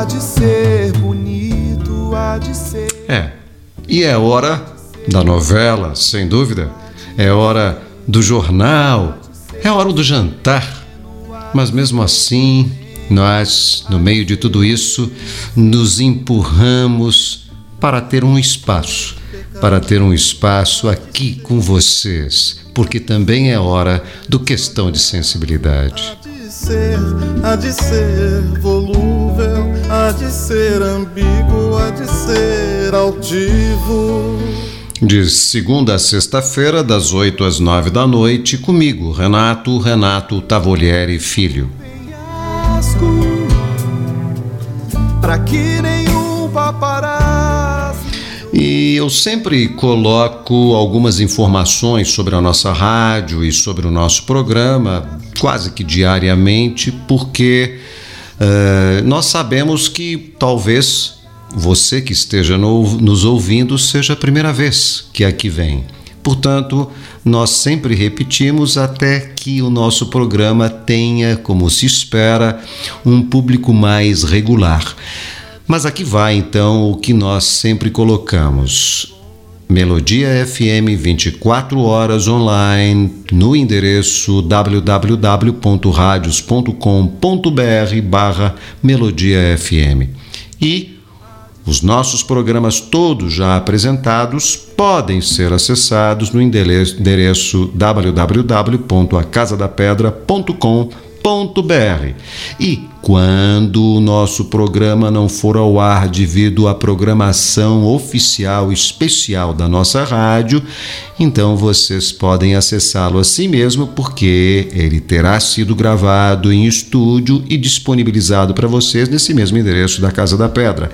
há de ser bonito, há de ser... E é hora da novela, sem dúvida. É hora do jornal, é hora do jantar. Mas mesmo assim, nós, no meio de tudo isso, nos empurramos para ter um espaço. Para ter um espaço aqui com vocês. Porque também é hora do Questão de Sensibilidade. Há de ser volúvel, há de ser ambíguo, há de ser altivo. De segunda a sexta-feira, das 8 às 9 da noite, comigo, Renato Tavolieri Filho. Pra que nenhum paparazzi. E eu sempre coloco algumas informações sobre a nossa rádio e sobre o nosso programa, quase que diariamente, porque nós sabemos que talvez você que esteja nos ouvindo seja a primeira vez que aqui vem. Portanto, nós sempre repetimos até que o nosso programa tenha, como se espera, um público mais regular. Mas aqui vai, então, o que nós sempre colocamos. Melodia FM 24 horas online no endereço www.radios.com.br/Melodia FM. E os nossos programas todos já apresentados podem ser acessados no endereço www.acasadapedra.com.br. E quando o nosso programa não for ao ar devido à programação oficial especial da nossa rádio, então vocês podem acessá-lo assim mesmo, porque ele terá sido gravado em estúdio e disponibilizado para vocês nesse mesmo endereço da Casa da Pedra,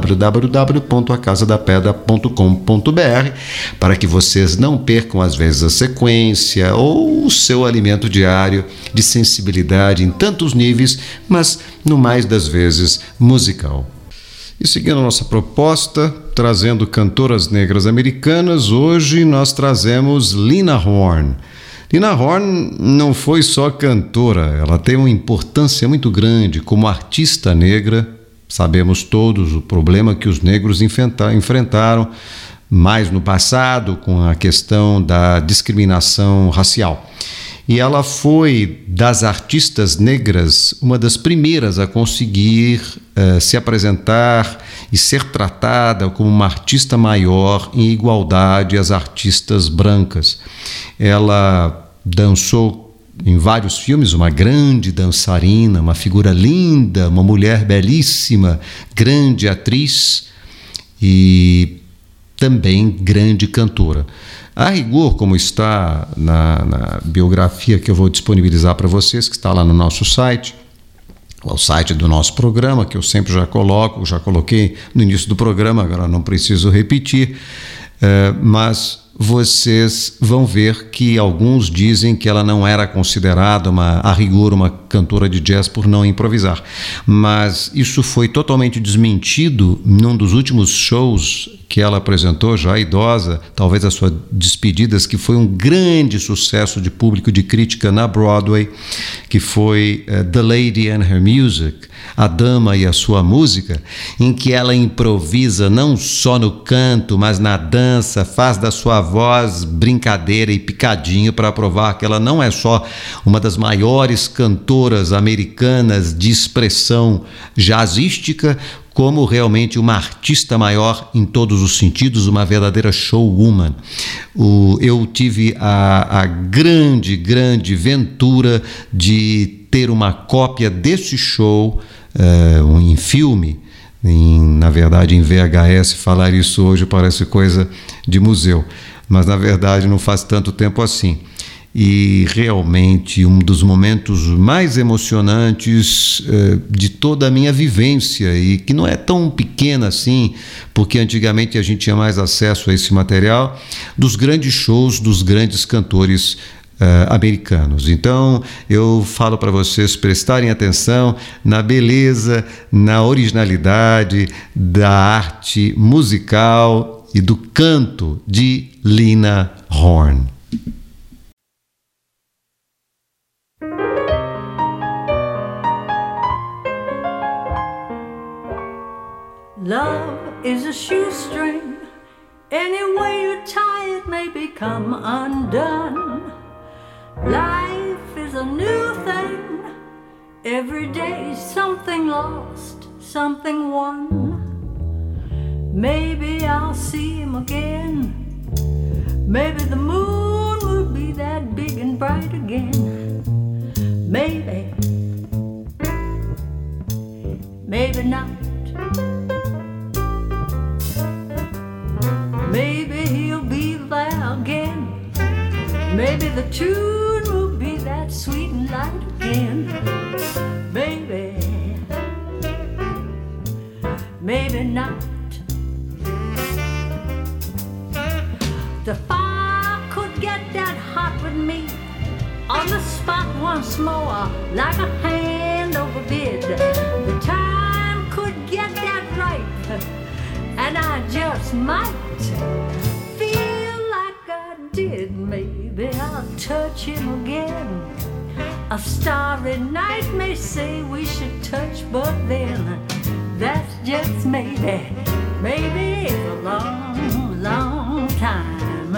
www.acasadapedra.com.br, para que vocês não percam às vezes a sequência ou o seu alimento diário de sensibilidade em tantos níveis, mas no mais das vezes musical. E seguindo a nossa proposta, trazendo cantoras negras americanas, hoje nós trazemos Lena Horne. Lena Horne não foi só cantora, ela tem uma importância muito grande como artista negra. Sabemos todos o problema que os negros enfrentaram mais no passado com a questão da discriminação racial. E ela foi, das artistas negras, uma das primeiras a conseguir se apresentar e ser tratada como uma artista maior em igualdade às artistas brancas. Ela dançou em vários filmes, uma grande dançarina, uma figura linda, uma mulher belíssima, grande atriz e também grande cantora. A rigor, como está na biografia que eu vou disponibilizar para vocês, que está lá no nosso site, o site do nosso programa, que eu sempre já coloquei no início do programa, agora não preciso repetir, mas vocês vão ver que alguns dizem que ela não era considerada, a rigor, uma cantora de jazz por não improvisar. Mas isso foi totalmente desmentido num dos últimos shows que ela apresentou, já idosa, talvez a sua despedida, que foi um grande sucesso de público, de crítica na Broadway, que foi The Lady and Her Music, A Dama e a Sua Música, em que ela improvisa não só no canto, mas na dança, faz da sua voz brincadeira e picadinho para provar que ela não é só uma das maiores cantoras americanas de expressão jazzística, como realmente uma artista maior em todos os sentidos, uma verdadeira showwoman. Eu tive a grande ventura de ter uma cópia desse show em filme, na verdade em VHS. Falar isso hoje parece coisa de museu, mas na verdade não faz tanto tempo assim. E realmente um dos momentos mais emocionantes de toda a minha vivência, e que não é tão pequena assim, porque antigamente a gente tinha mais acesso a esse material, dos grandes shows dos grandes cantores americanos. Então eu falo para vocês prestarem atenção na beleza, na originalidade da arte musical e do canto de Lena Horne. Love is a shoestring. Any way you tie it may become undone. Life is a new thing. Every day something lost, something won. Maybe I'll see him again. Maybe the moon will be that big and bright again. Maybe, maybe not. Maybe he'll be there again. Maybe the tune will be that sweet and light again. Maybe, maybe not. The fire could get that hot with me on the spot once more, like a hand over bid. The time could get that right, and I just might feel like I did. Maybe I'll touch him again. A starry night may say we should touch, but then that's just maybe. Maybe it's a long, long time.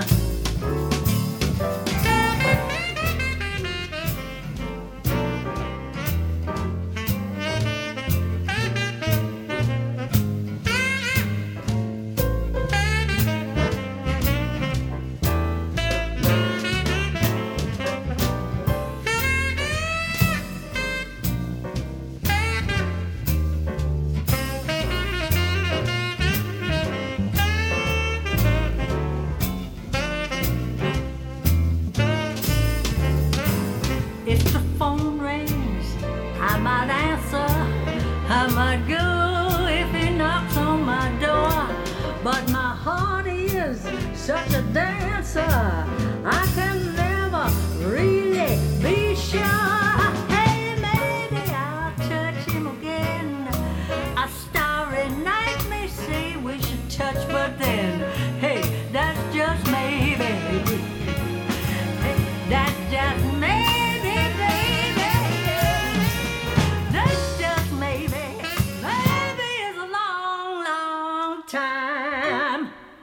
Such a dancer, I can never really be sure. Hey, maybe I'll touch him again. A starry night may say we should touch, but then, hey, that's just maybe. Hey, that's just maybe, baby. That's just maybe. Maybe it's a long, long time.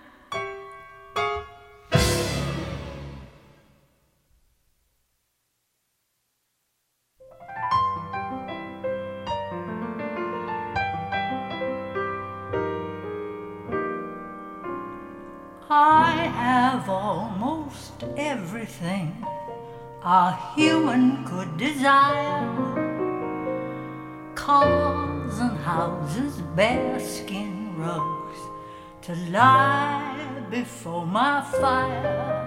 I have almost everything a human could desire. Cars and houses, bearskin rugs to lie before my fire.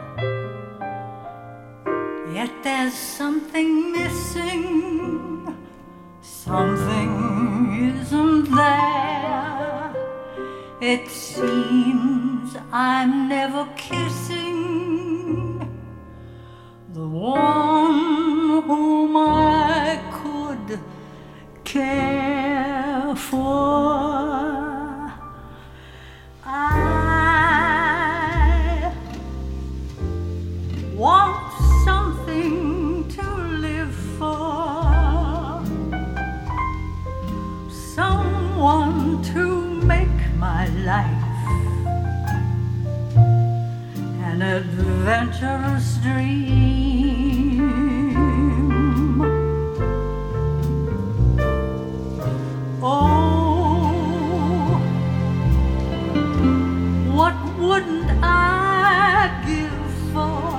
Yet there's something missing, something isn't there. It seems I'm never kissing the one whom I could care for. I want something to live for, someone to make my life an adventurous dream. Oh, what wouldn't I give for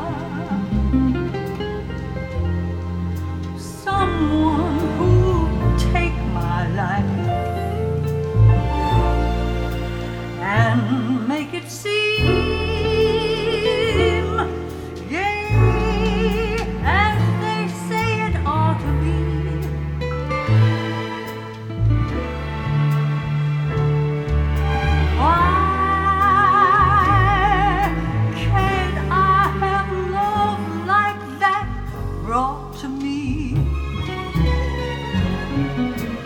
someone who'd take my life and make it seem gay as they say it ought to be. Why can't I have love like that brought to me?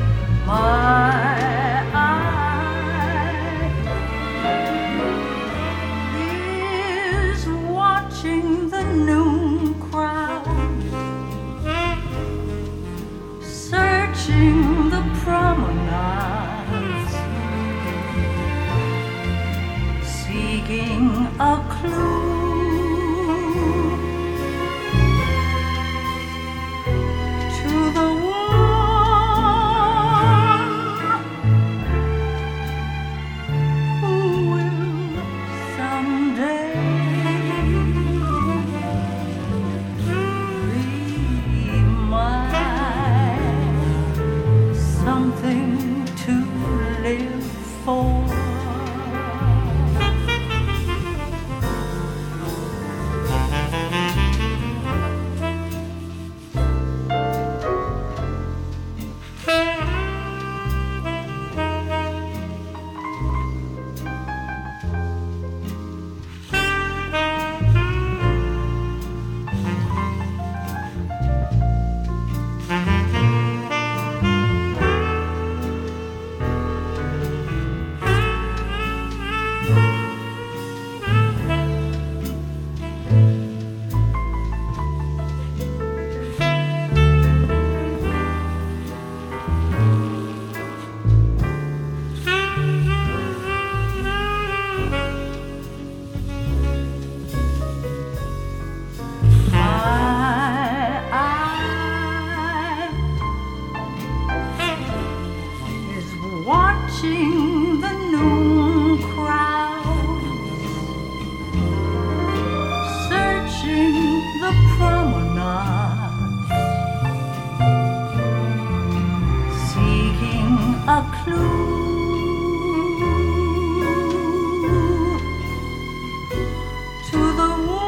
My eyes seeking a clue to the one who will someday be mine, something to live for. Watching the noon crowds, searching the promenade, seeking a clue to the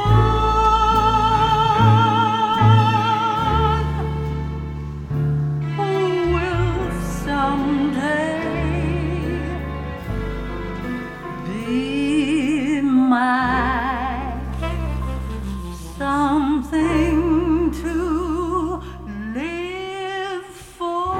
one who will someday be my something to live for.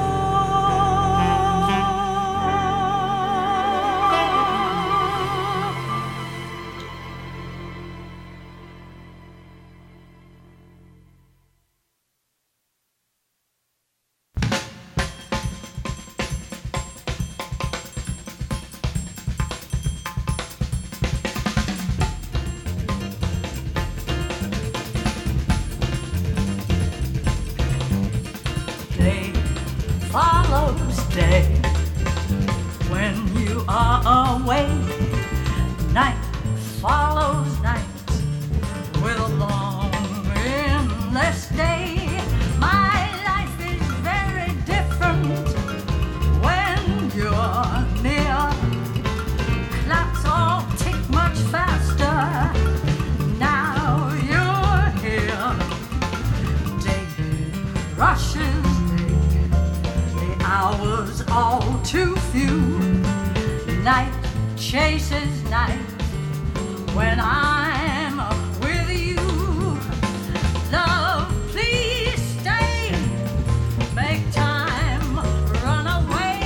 Day follows day when you are away. Night follows night with a long, endless day. My life is very different when you're near. Clocks all tick much faster. Now you're here. Day rushes, the hours all too few. Night chases night when I'm with you. Love, please stay. Make time run away.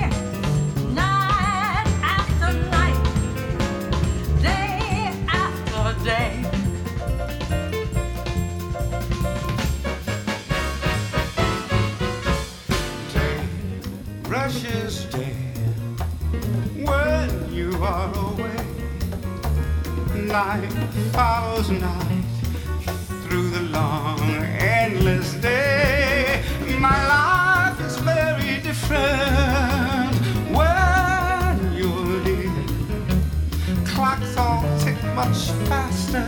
Night after night, day after day. Rushes day when you are away. Night follows night through the long, endless day. My life is very different when you're near. Clocks all tick much faster.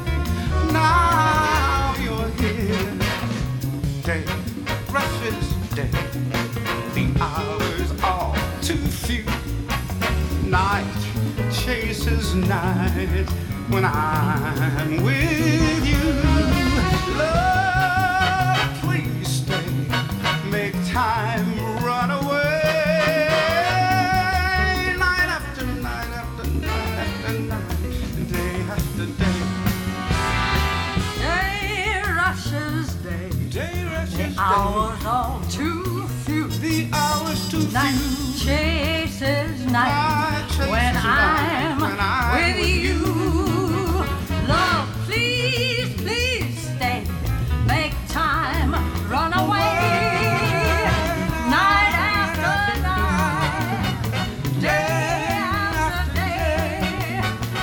Now you're here. Day rushes day. The hours all too few. Night chases night when I'm with you. Love, please stay. Make time run away. Night after night after night after night, day after day. Day rushes day. Day rushes The hours all too few. The hours too Night few. chases night Night chases when night I'm when I'm with with you. Love, please, please stay. Make time run away. Night after night, day after day.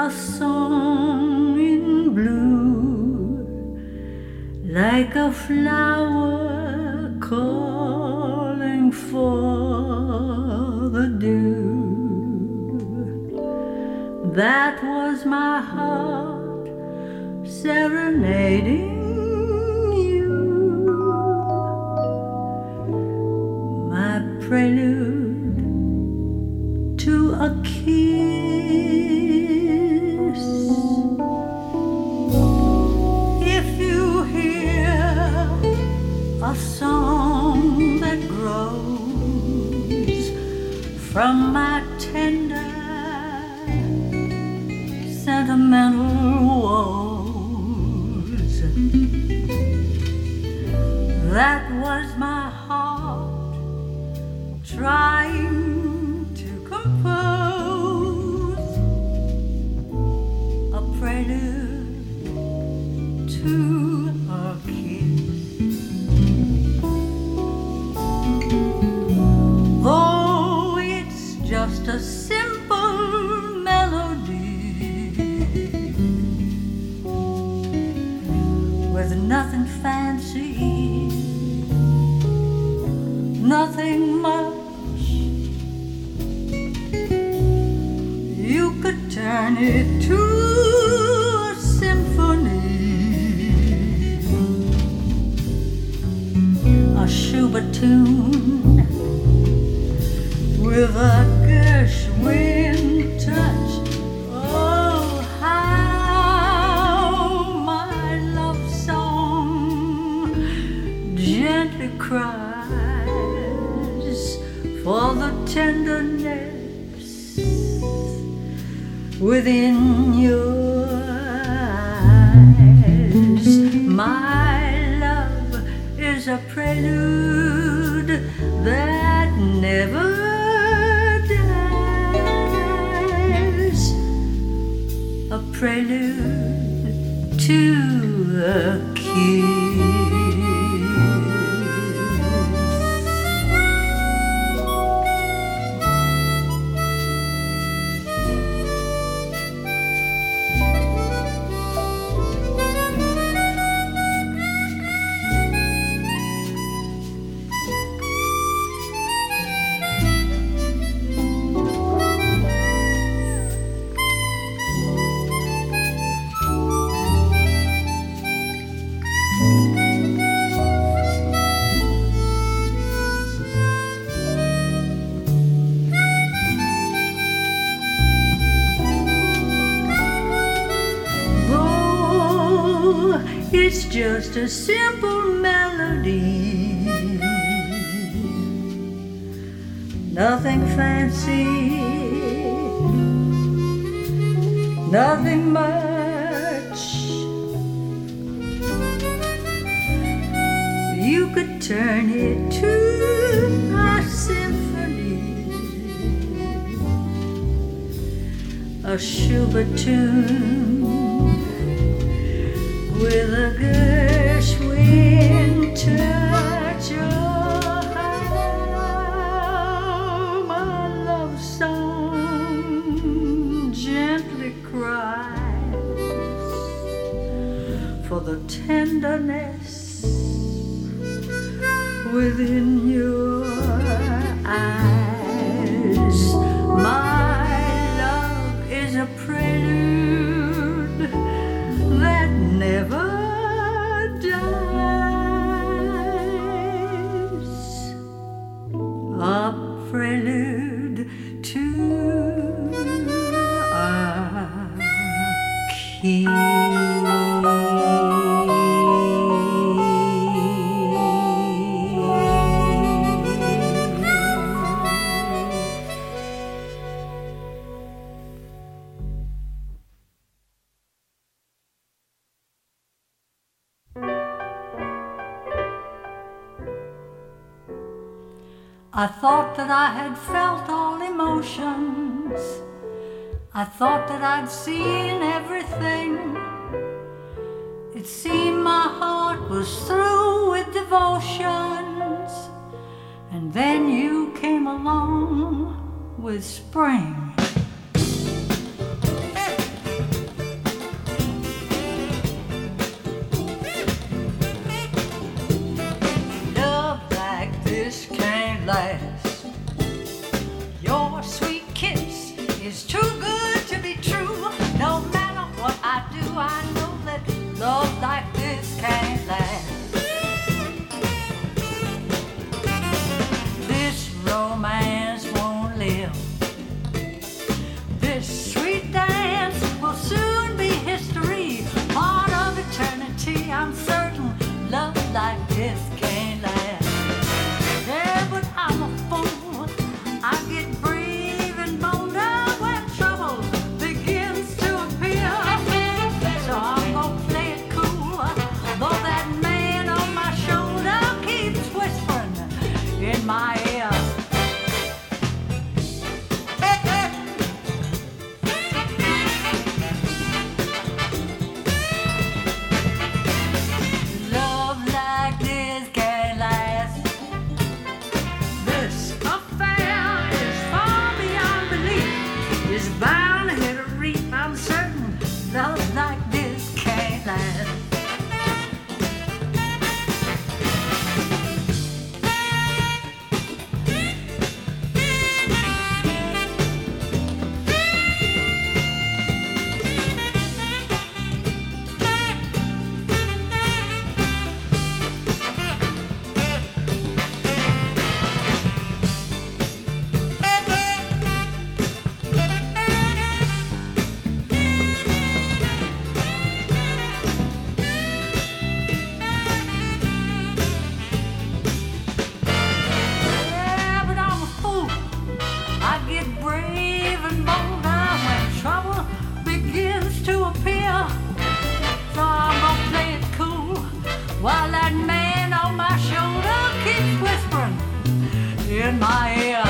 a song in blue, like a flower calling for the dew. That was my heart serenading you, my prelude to a kiss. If you hear a song that grows from my tender sentimental woes, that was my heart trying to compose a prelude to a kiss. Though it's just a simple melody with nothing fancy, nothing much, you could turn it to a symphony, a Schubert tune with a Gershwin touch. Oh, how my love song gently cries for the tenderness within your eyes. My love is a prelude that never dies, a prelude to a kiss. It's just a simple melody, nothing fancy, nothing much. You could turn it to a symphony, a Schubert tune with a Gershwin touch. Oh, how my love song gently cries for the tenderness within your eyes. My love is a prelude that never dies, a prelude to a kiss. I thought that I had felt all emotions. I thought that I'd seen everything. It seemed my heart was through with devotions. And then you came along with spring. your sweet kiss is too good to be true. No matter what I do, I know that love like this can't last. This romance won't live. This sweet dance will soon be history, part of eternity. I'm certain love like this can't last. Yeah, but I'm a fool. I get brave and bolder when trouble begins to appear. So I'm gonna play it cool, though that man on my shoulder keeps whispering in my ear. Love like this can't last. This affair is far beyond belief. It's bound to hit a reef. I'm certain love like this can't last. Yeah, but I'm a fool. I get brave and bolder when trouble begins to appear. So I'm gonna play it cool while that man on my shoulder keeps whispering in my ear.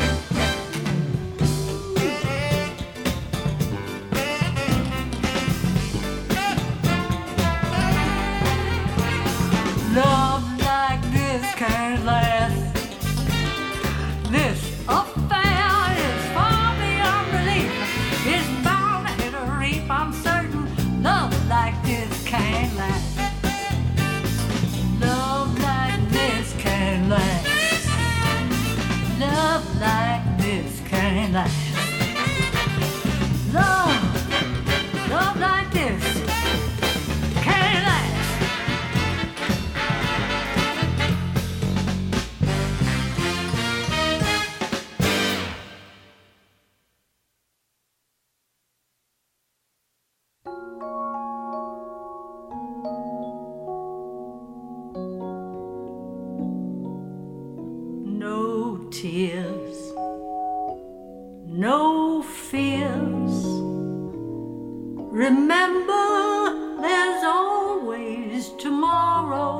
Love like this can't last. This affair is far beyond belief. It's bound to hit a reef. I'm certain love like this can't last. Love like this can't last. Love like this can't last. Love like this can't last. No tears, no fears. Remember, there's always tomorrow.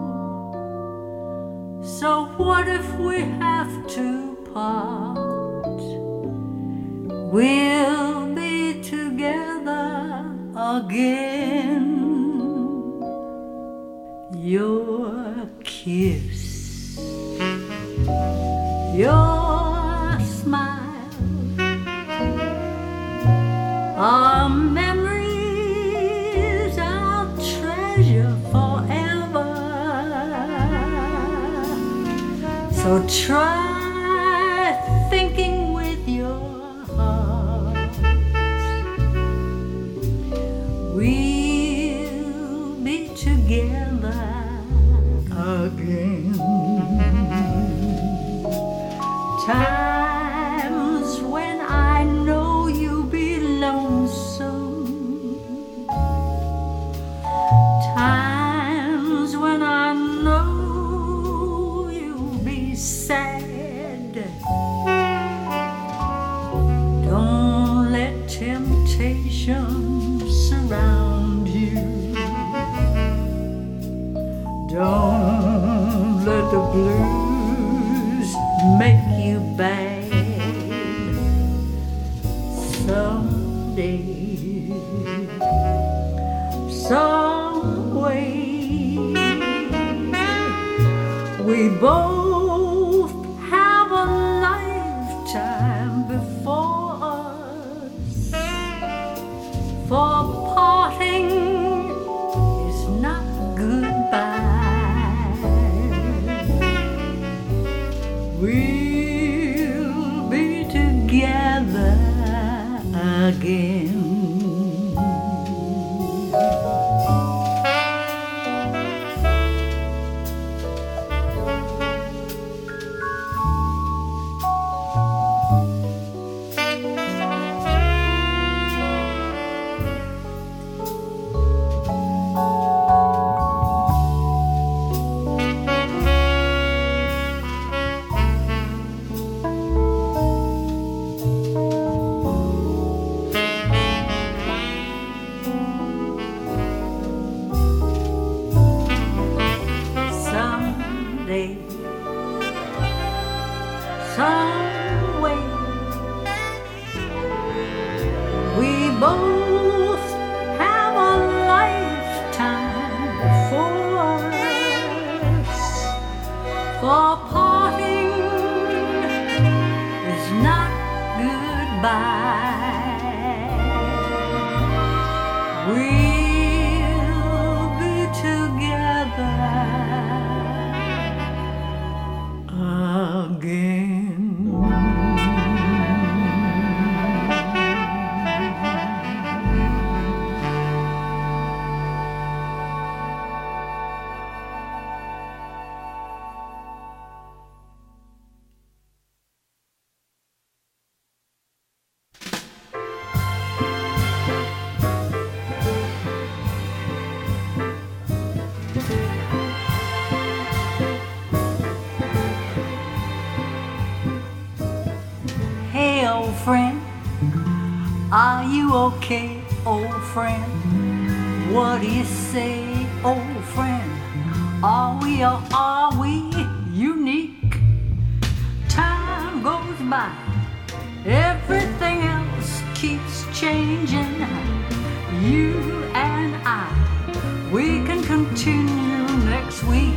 So what if we have to part? We'll be together again. Your kiss, your smile are memories I'll treasure forever. So try thinking with your heart. We'll be together again. Times when I know you'll be lonesome. Times when I know you'll be sad. Don't let temptation surround you. Don't let the blues make you bad. Someday, some way, we both have a lifetime before us. For parting is not goodbye. We'll be together together again. Are you okay, old friend? What do you say, old friend? Are we or are we unique? Time goes by, everything else keeps changing. You and I, we can continue next week.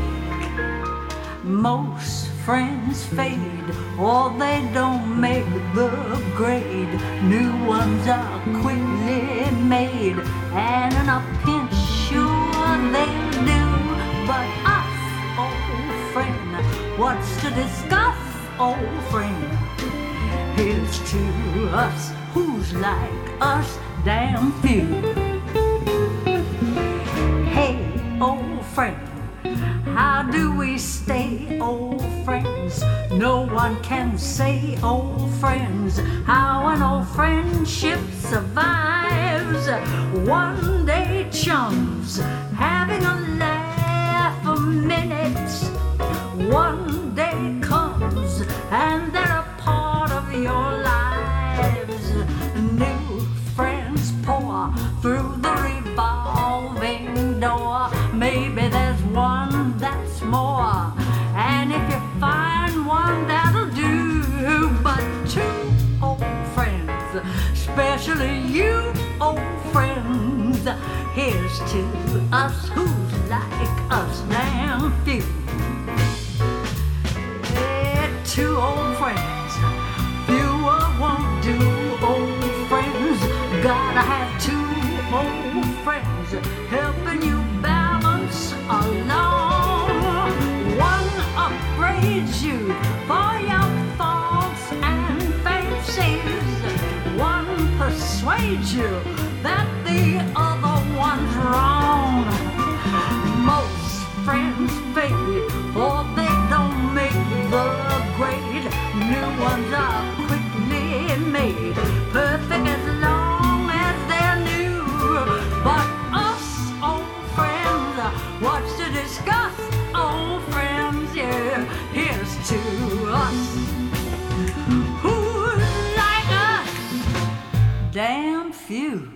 Most friends fade, or they don't make the grade. New ones are quickly made, and in a pinch, sure they'll do. But us, old friend, what's to discuss, old friend? Here's to us, who's like us, damn few. Hey, old friend, how do we stay old friends? No one can say, old friends, how an old friendship survives. One day chums, having a laugh a minute. One day comes, and they're a part of your lives. New friends pour through the revolving door. Maybe there's one that's more, and if you find one that'll do. But two old friends, especially you old friends, here's to us who's like us, damn few. Yeah, two old friends, fewer won't do, old friends. Gotta have two old friends helping you balance along. One upgrades you for your faults and fancies. One persuades you that the other one's wrong. Most friends fade, or they don't make the grade. New ones are quickly made, perfect as long as they're new. But us, old friends, what's to discuss, old friends? Yeah, here's to us, who like us, damn few.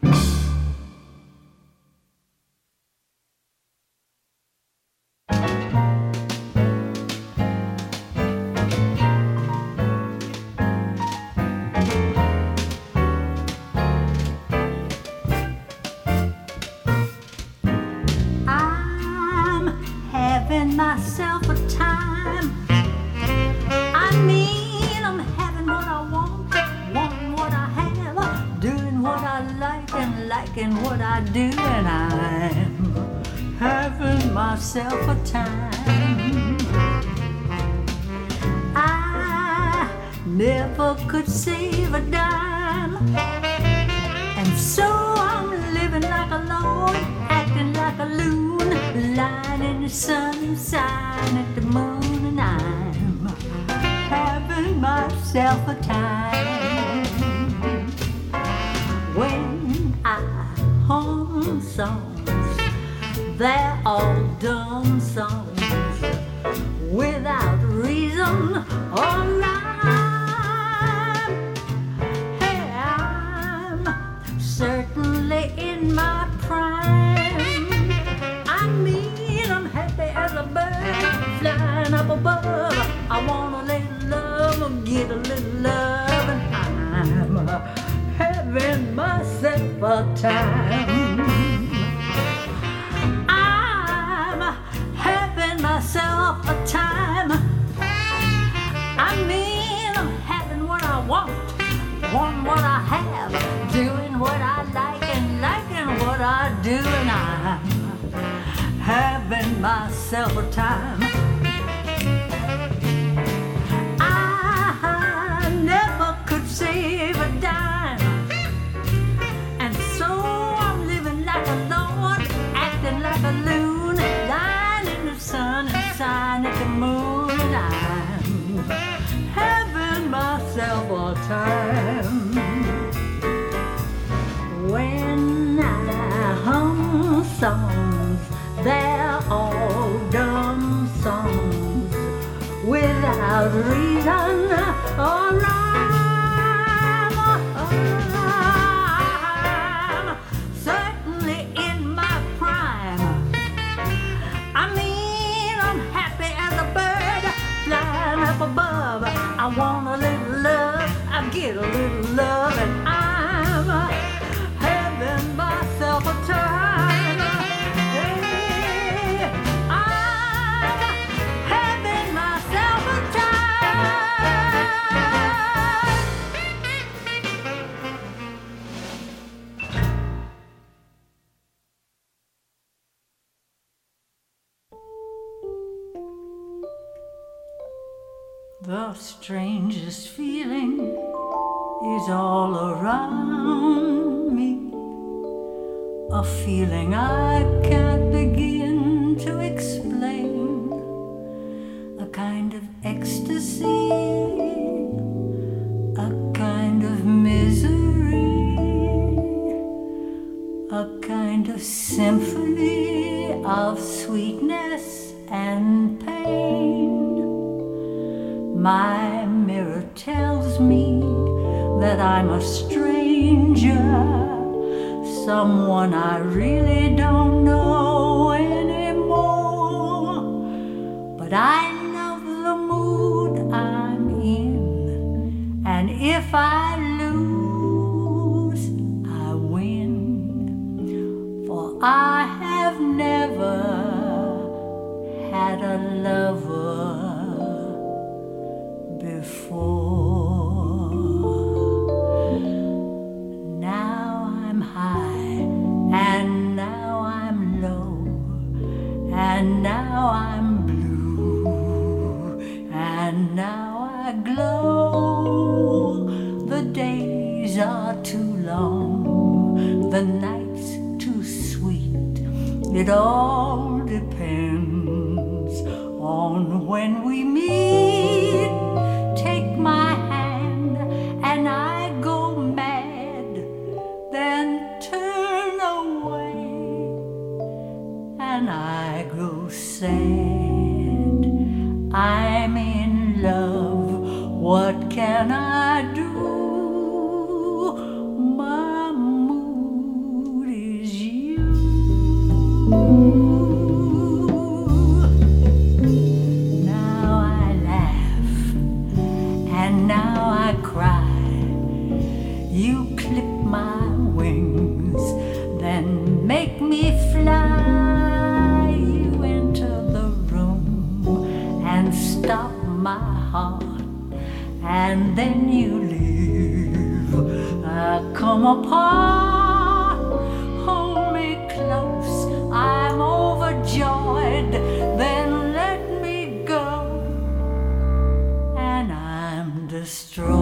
Myself a time. I mean, I'm having what I want, wanting what I have, doing what I like and liking what I do, and I'm having myself a time. I never could save a dime. And so I'm living like a lord, acting like a loon, lying in the sun, sighing at the moon, and I'm having myself a time. When I hum songs, they're all dumb songs, without reason or rhyme. Hey, I'm certainly in my prime. I mean, I'm happy as a bird flying up above. I want a little love, get a little love, and I'm having myself a time. I'm having myself a time. I mean, I'm having what I want what I have, doing what I like and liking what I do, and I'm having myself a time. I never could save a dime, and so I'm living like a lord, acting like a loon, lying in the sun and sighing at the moon, and I'm having myself a time. When I hum songs, they're all dumb songs, without reason or rhyme. I'm certainly in my prime. I mean, I'm happy as a bird flying up above. I want a little love, I get a little love, and I'm having myself a time. Hey, I'm having myself a The strangest feeling is all around me, a feeling I can't begin to explain, a kind of ecstasy, a kind of misery, a kind of symphony of sweetness and pain. My mirror tells me that I'm a stranger, someone I really don't know anymore. But I love the mood I'm in, and if I lose, I win. For I have never had a lover before. Now I'm high, and now I'm low, and now I'm blue, and now I glow. The days are too long, the nights too sweet. It all depends on when we meet. Take my hand and I go mad, then turn away and I go sad. I'm in love, what can I do? My mood is you. Now I cry, you clip my wings, then make me fly. You enter the room and stop my heart, and then you leave. I come apart, hold me close, I'm overjoyed, then let me go, and I'm destroyed.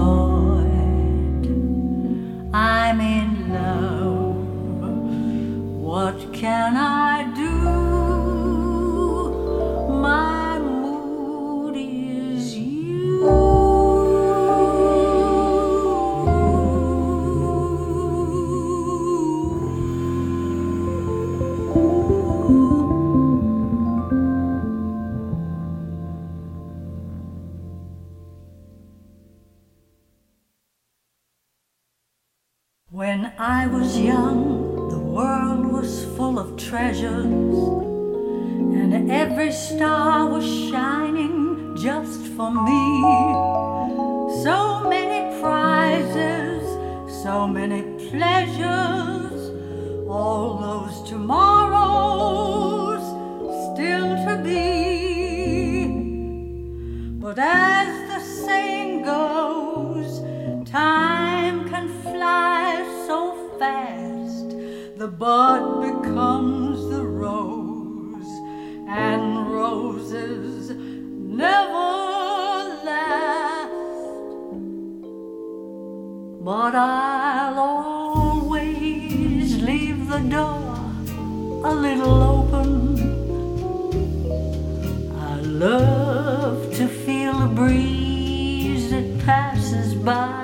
When I was young, the world was full of treasures, and every star was shining just for me. So many prizes, so many pleasures, all those tomorrows still to be. But as the saying goes, time can fly so fast, the bud becomes the rose, and roses never last. But I'll always leave the door a little open. I love to feel the breeze that passes by.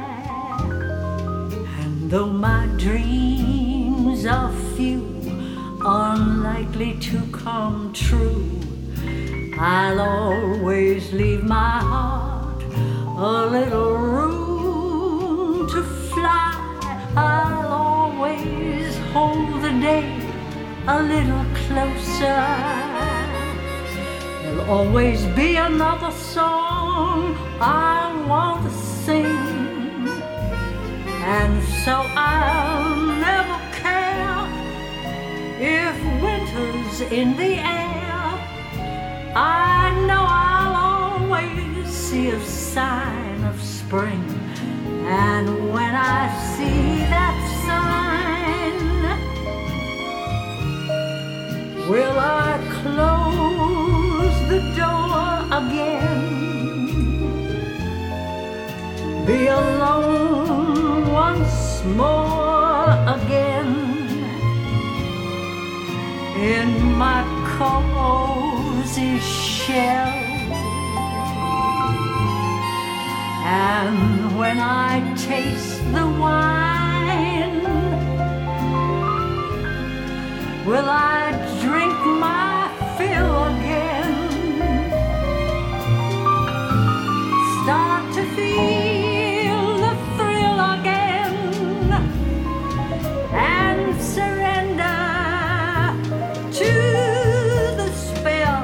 Though my dreams are few, unlikely to come true, I'll always leave my heart a little room to fly. I'll always hold the day a little closer. There'll always be another song I want to sing. And so I'll never care if winter's in the air. I know I'll always see a sign of spring, and when I see that sign, will I close the door again? Be alone once more again in my cozy shell. And when I taste the wine, will I drink my fill again? Start to feel the thrill again, and surrender to the spell.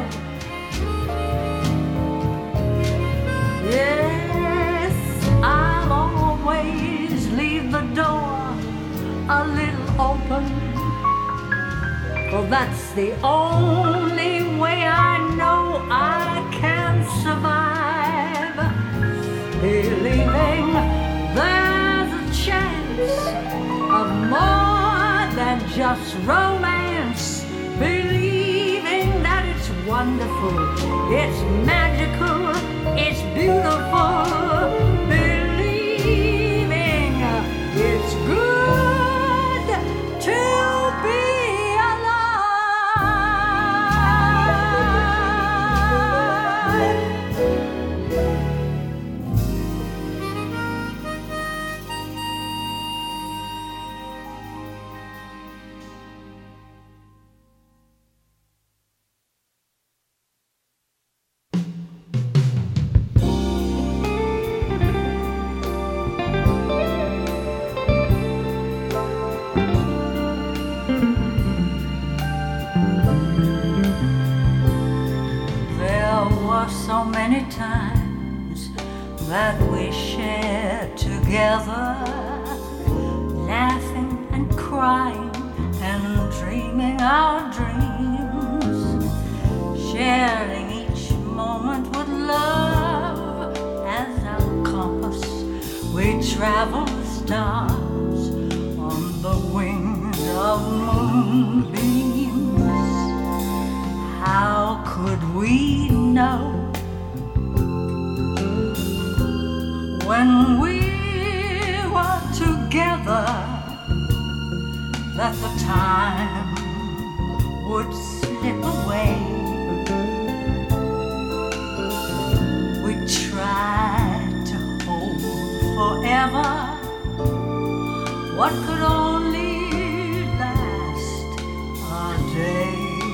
Yes, I'll always leave the door a little open, for that's the only way I know I can survive, believing there's a chance of more than just romance, believing that it's wonderful, it's magical, it's beautiful, believing it's good to be alive. So many times that we shared together, laughing and crying and dreaming our dreams, sharing each moment with love as our compass. We travel the stars on the wings of moonbeams. How could we know when we were together that the time would slip away? We tried to hold forever what could only last a day.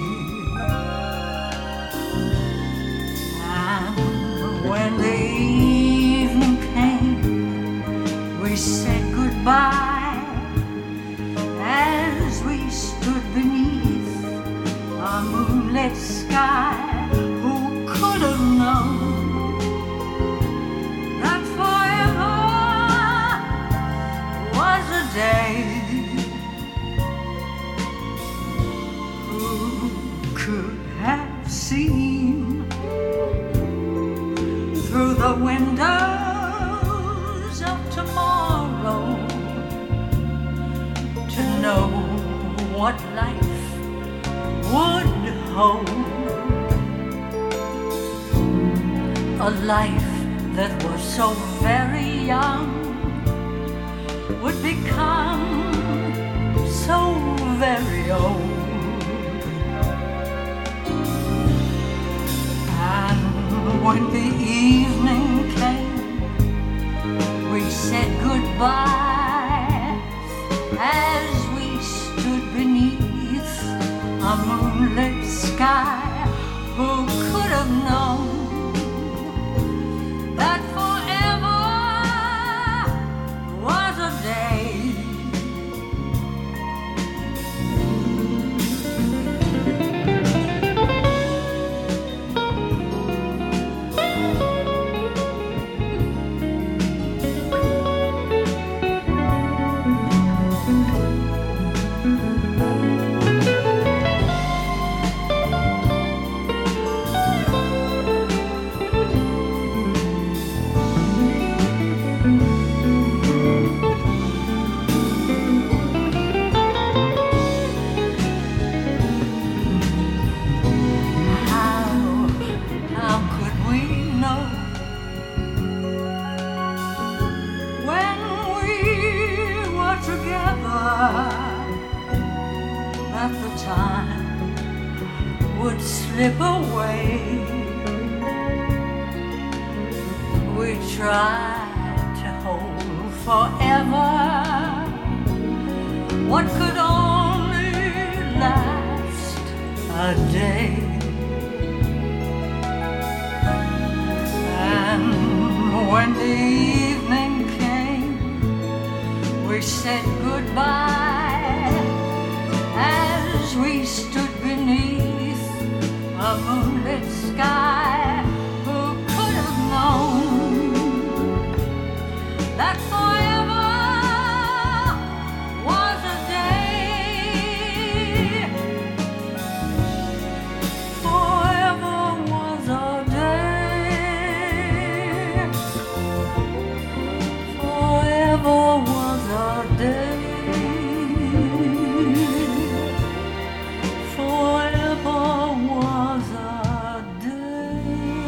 And when the evening came, we said goodbye moonlit sky. Who could have known that forever was a day? Who could have seen through the windows of tomorrow to know what life would hold? A life that was so very young would become so very old. And when the evening came, we said goodbye as we stood beneath a moonlit sky. Who could have known that forever was a day? How could we know when we were together that the time would slip away? We tried to hold forever what could only last a day. And when the evening came, we said goodbye as we stood beneath a moonlit sky. Who could have known that forever was a day? Forever was a day. Forever was a day. Forever was a day.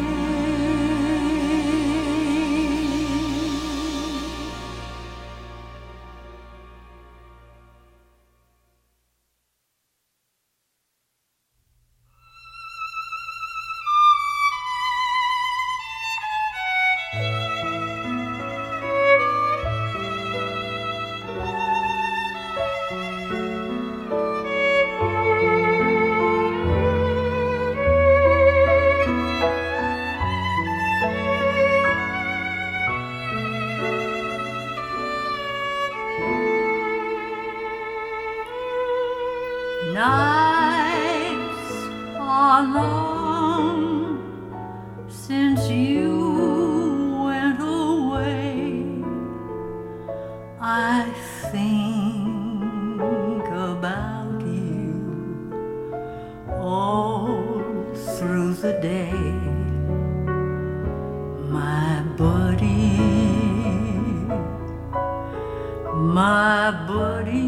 Nights are long since you went away. I think about you all through the day, my buddy, my buddy.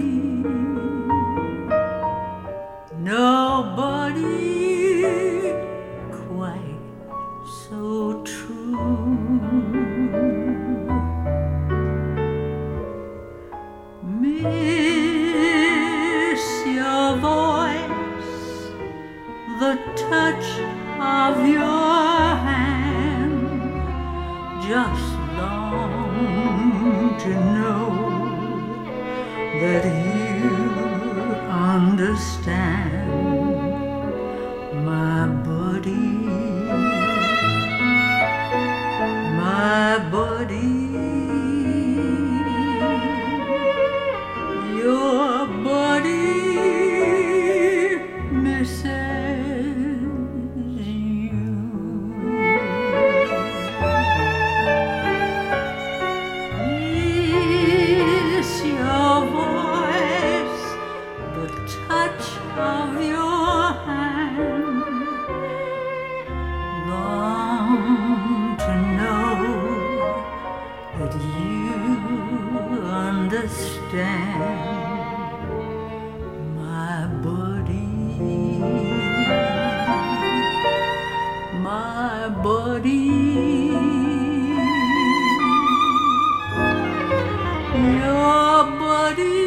Nobody quite so true. Miss your voice, the touch of your hand. Just long to know that you understand, my buddy, my buddy. Your buddy misses my buddy, my buddy, your buddy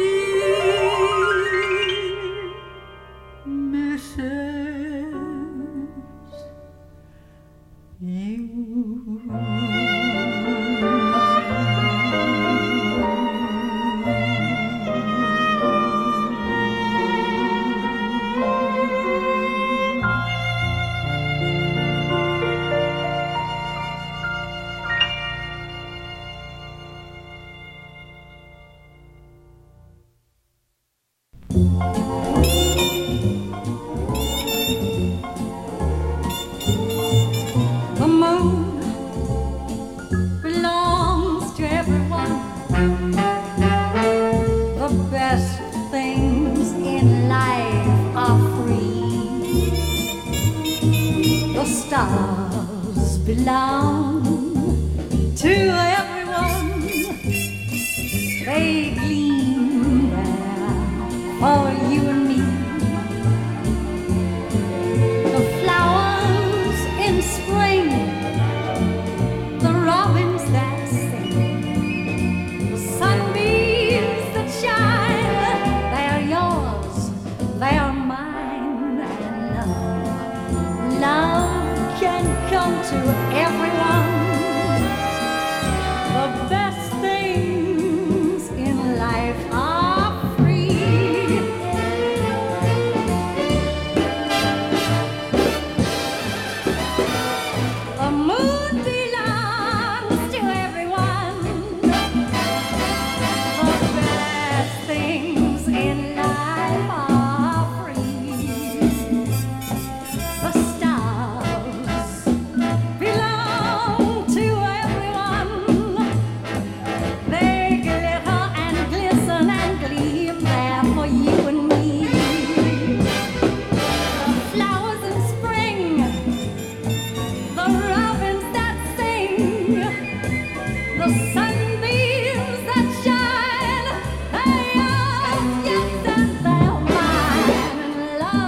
misses you. The moon belongs to everyone. The best things in life are free. The stars belong to everyone. They gleam there for you and me. The flowers in spring, the robins that sing, the sunbeams that shine, they're yours, they're mine. And love can come to everyone. The best things in life are free. The moon belongs to everyone. The best things in life are free. The stars belong to everyone. They glitter and glisten and gleam there for you and me. The flowers in spring, the robins that sing, the sunbeams that shine, they're yours, yes, and they're mine. And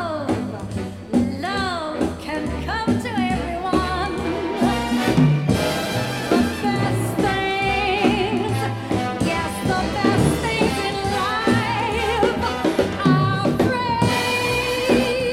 love can come to everyone. The best things, yes, the best things in life are free.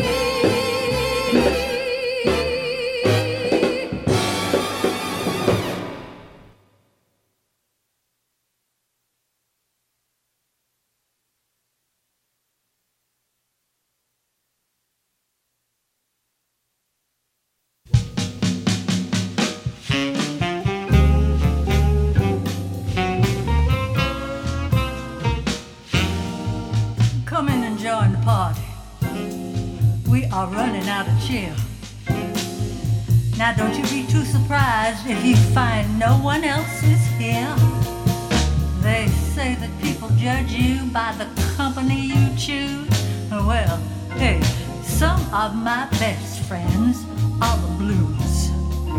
Come in and join the party. We are running out of cheer. Now don't you be too surprised if you find no one else is here. They say that people judge you by the company you choose. Well, hey, some of my best friends are the blues.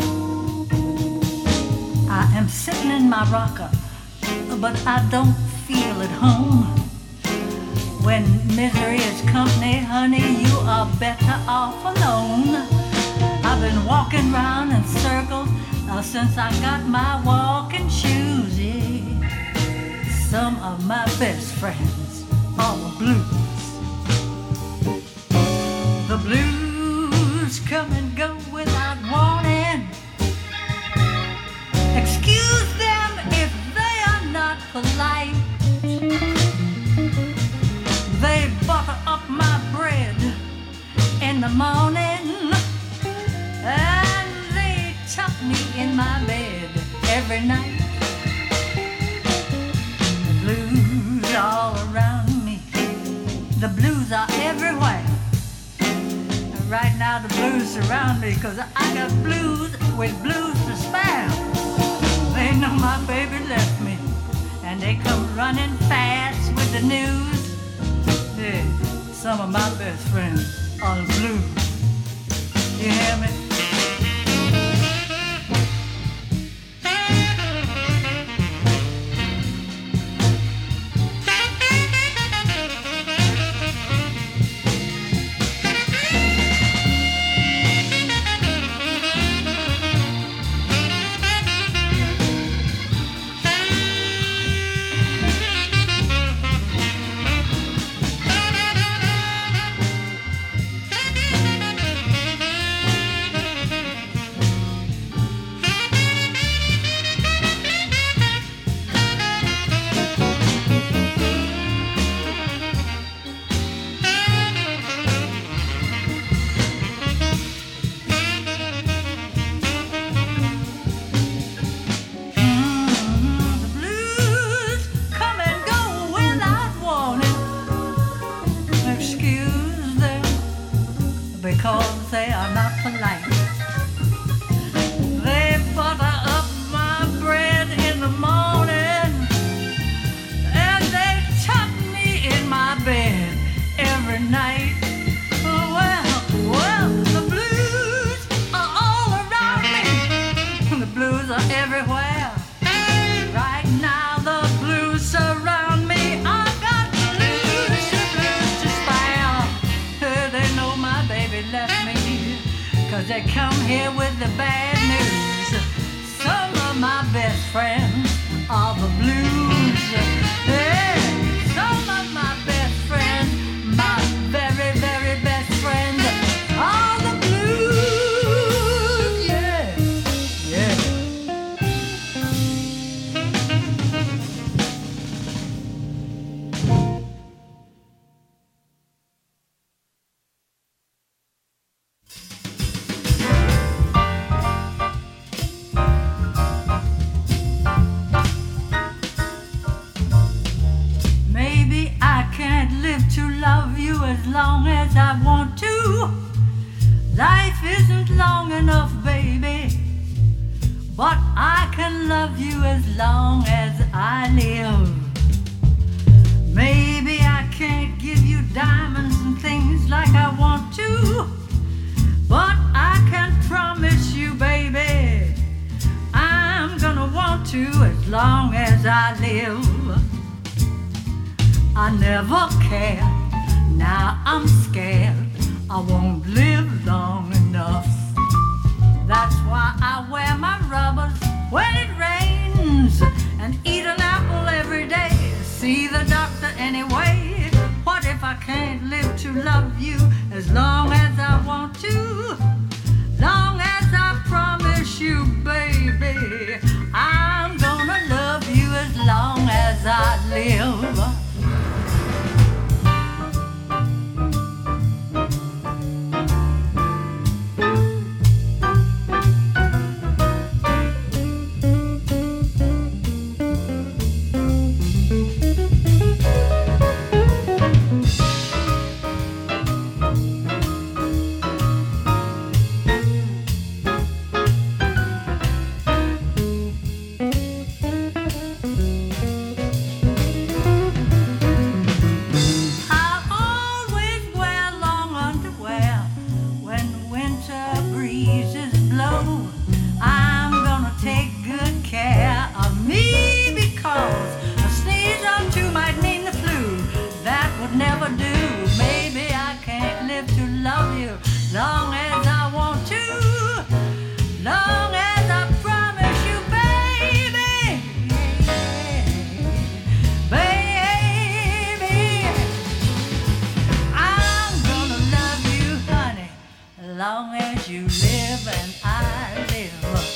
I am sitting in my rocker, but I don't feel at home. When misery is company, honey, you are better off alone. I've been walking round in circles since I got my walking shoes. Yeah. Some of my best friends are the blues. The blues come and go without warning. Excuse them if they are not polite. They butter up my bread in the morning, and they tuck me in my bed every night. The blues all around me, the blues are everywhere. Right now the blues surround me, 'cause I got blues with blues to spare. They know my baby left me, and they come running fast with the news. Yeah, some of my best friends are the blues. You hear me? blues, they come here with the bad news. Some of my best friends are the blues. Yeah, some of my best friends, my very, very best friends are the blues. Yeah, yeah. Maybe I can't live to love you as long as I want to. Life isn't long enough, baby, but I can love you as long as I live. Maybe I can't give you diamonds and things like I want to, but I can promise you, baby, I'm gonna want to as long as I live. I never cared, now I'm scared I won't live long enough. That's why I wear my rubbers when it rains and eat an apple every day. See the doctor anyway. What if I can't live to love you as long as I want to? Long as I promise you, baby, I'm gonna love you as long as I live. Long as I want to, long as I promise you, baby, baby, I'm gonna love you, honey, long as you live and I live.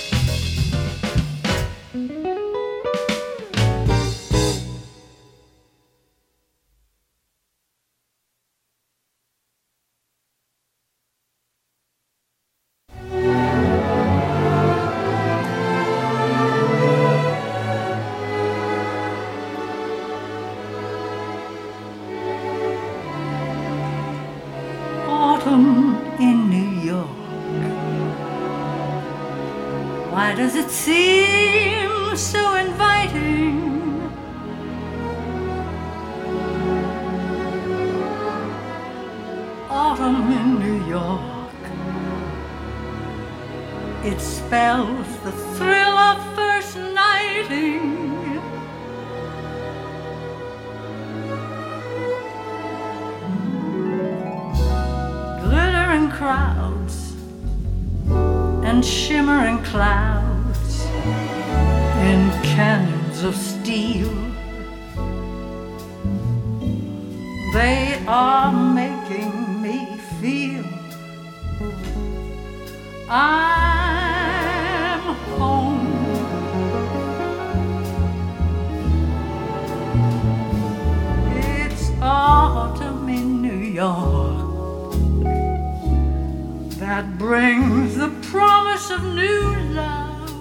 Autumn in New York, why does it seem so inviting? Autumn in New York, it spells the thrill of first nighting. Crowds and shimmering clouds in canyons of steel, they are making me feel I'm home. It's autumn in New York that brings the promise of new love.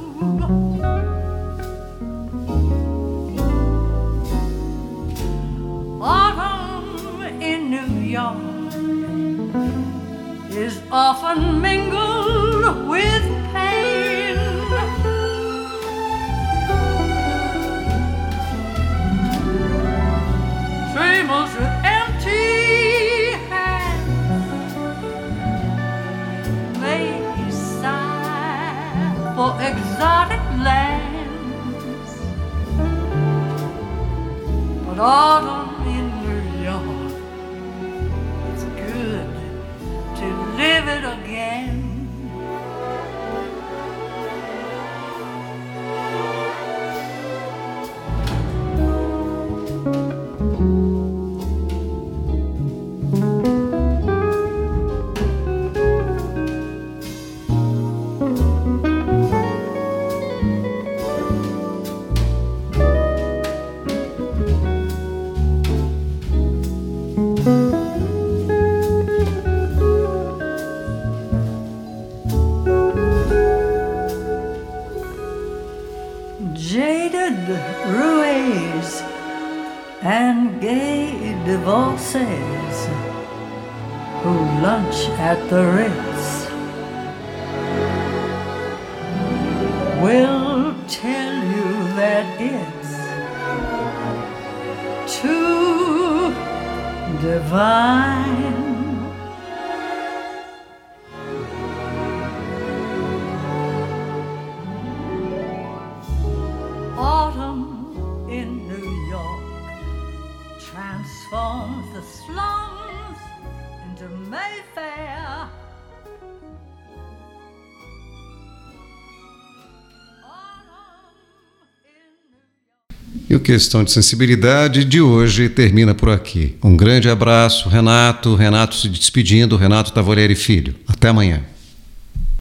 Autumn in New York is often mingled with pain. Dreamers with empty for exotic lands, but autumn in New York, it's good to live it again. and gay divorces who lunch at the Ritz will tell you that it's too divine. Autumn in New York transforms the slums into Mayfair. E o Questão de Sensibilidade de hoje termina por aqui. Um grande abraço, Renato. Renato se despedindo, Renato Tavolieri Filho. Até amanhã.